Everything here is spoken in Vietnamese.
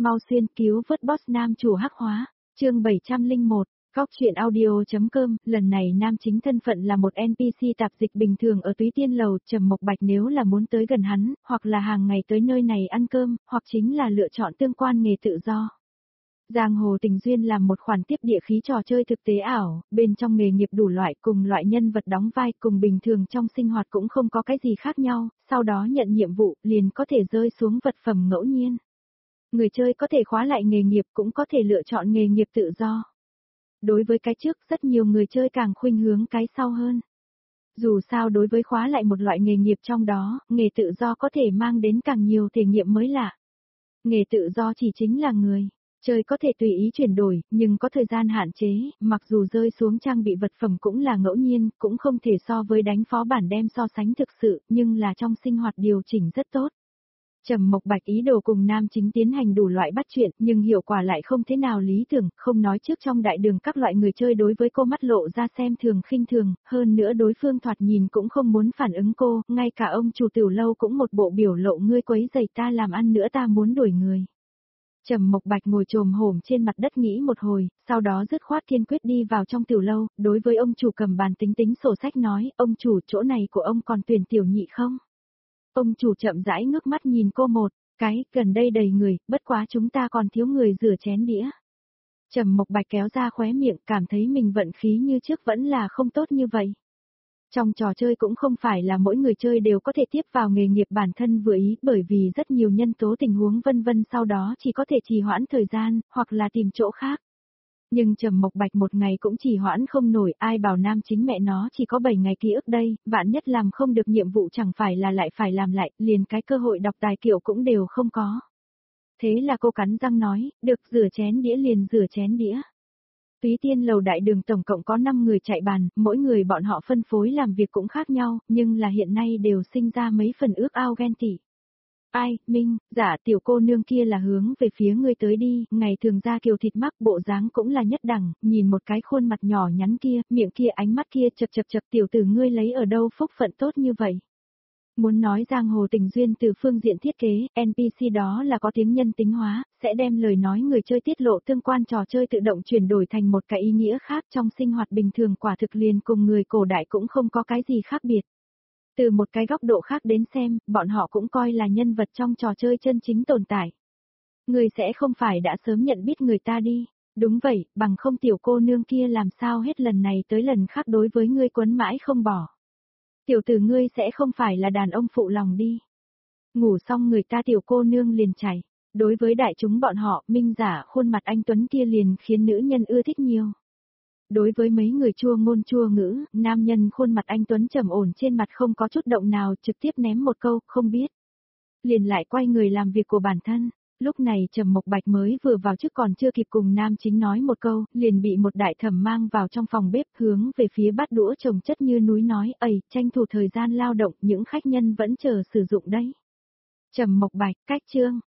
Mau xuyên cứu vớt boss nam chủ hắc hóa, chương 701, Góc truyện audio.com, lần này nam chính thân phận là một NPC tạp dịch bình thường ở Túy Tiên Lầu, Trầm Mộc Bạch nếu là muốn tới gần hắn, hoặc là hàng ngày tới nơi này ăn cơm, hoặc chính là lựa chọn tương quan nghề tự do. Giang hồ tình duyên làm một khoản tiếp địa khí trò chơi thực tế ảo, bên trong nghề nghiệp đủ loại cùng loại nhân vật đóng vai cùng bình thường trong sinh hoạt cũng không có cái gì khác nhau, sau đó nhận nhiệm vụ liền có thể rơi xuống vật phẩm ngẫu nhiên. Người chơi có thể khóa lại nghề nghiệp cũng có thể lựa chọn nghề nghiệp tự do. Đối với cái trước rất nhiều người chơi càng khuynh hướng cái sau hơn. Dù sao đối với khóa lại một loại nghề nghiệp trong đó, nghề tự do có thể mang đến càng nhiều thể nghiệm mới lạ. Nghề tự do chỉ chính là người chơi có thể tùy ý chuyển đổi, nhưng có thời gian hạn chế, mặc dù rơi xuống trang bị vật phẩm cũng là ngẫu nhiên, cũng không thể so với đánh phó bản đem so sánh thực sự, nhưng là trong sinh hoạt điều chỉnh rất tốt. Trầm Mộc Bạch ý đồ cùng nam chính tiến hành đủ loại bắt chuyện, nhưng hiệu quả lại không thế nào lý tưởng, không nói trước trong đại đường các loại người chơi đối với cô mắt lộ ra xem thường khinh thường, hơn nữa đối phương thoạt nhìn cũng không muốn phản ứng cô, ngay cả ông chủ tiểu lâu cũng một bộ biểu lộ ngươi quấy rầy ta làm ăn nữa ta muốn đuổi người. Trầm Mộc Bạch ngồi chồm hổm trên mặt đất nghĩ một hồi, sau đó dứt khoát kiên quyết đi vào trong tiểu lâu, đối với ông chủ cầm bàn tính tính sổ sách nói, ông chủ chỗ này của ông còn tuyển tiểu nhị không? Ông chủ chậm rãi ngước mắt nhìn cô một cái, gần đây đầy người, bất quá chúng ta còn thiếu người rửa chén đĩa. Trầm Mộc Bạch kéo ra khóe miệng, cảm thấy mình vận khí như trước vẫn là không tốt như vậy. Trong trò chơi cũng không phải là mỗi người chơi đều có thể tiếp vào nghề nghiệp bản thân vừa ý, bởi vì rất nhiều nhân tố tình huống vân vân sau đó chỉ có thể trì hoãn thời gian, hoặc là tìm chỗ khác. Nhưng Trầm Mộc Bạch một ngày cũng trì hoãn không nổi, ai bảo nam chính mẹ nó chỉ có 7 ngày ký ức đây, vạn nhất làm không được nhiệm vụ chẳng phải là lại phải làm lại, liền cái cơ hội đọc tài kiểu cũng đều không có. Thế là cô cắn răng nói, được rửa chén đĩa liền rửa chén đĩa. Túy Tiên Lầu đại đường tổng cộng có 5 người chạy bàn, mỗi người bọn họ phân phối làm việc cũng khác nhau, nhưng là hiện nay đều sinh ra mấy phần ước ao ghen tị. Ai, Minh, dạ tiểu cô nương kia là hướng về phía ngươi tới đi, ngày thường ra kiều thịt mắc bộ dáng cũng là nhất đẳng, nhìn một cái khuôn mặt nhỏ nhắn kia, miệng kia ánh mắt kia chập chập chập tiểu tử ngươi lấy ở đâu phúc phận tốt như vậy. Muốn nói giang hồ tình duyên từ phương diện thiết kế, NPC đó là có tiếng nhân tính hóa, sẽ đem lời nói người chơi tiết lộ tương quan trò chơi tự động chuyển đổi thành một cái ý nghĩa khác trong sinh hoạt bình thường quả thực liền cùng người cổ đại cũng không có cái gì khác biệt. Từ một cái góc độ khác đến xem, bọn họ cũng coi là nhân vật trong trò chơi chân chính tồn tại. Người sẽ không phải đã sớm nhận biết người ta đi. Đúng vậy, bằng không tiểu cô nương kia làm sao hết lần này tới lần khác đối với ngươi quấn mãi không bỏ. Tiểu tử ngươi sẽ không phải là đàn ông phụ lòng đi. Ngủ xong người ta tiểu cô nương liền chảy. Đối với đại chúng bọn họ, minh giả khuôn mặt anh Tuấn kia liền khiến nữ nhân ưa thích nhiều. Đối với mấy người chua ngôn chua ngữ, nam nhân khuôn mặt anh Tuấn trầm ổn trên mặt không có chút động nào trực tiếp ném một câu, không biết. Liền lại quay người làm việc của bản thân. Lúc này Trầm Mộc Bạch mới vừa vào trước còn chưa kịp cùng nam chính nói một câu, liền bị một đại thẩm mang vào trong phòng bếp hướng về phía bát đũa chồng chất như núi nói, ầy, tranh thủ thời gian lao động, những khách nhân vẫn chờ sử dụng đấy. Trầm Mộc Bạch, cách chương.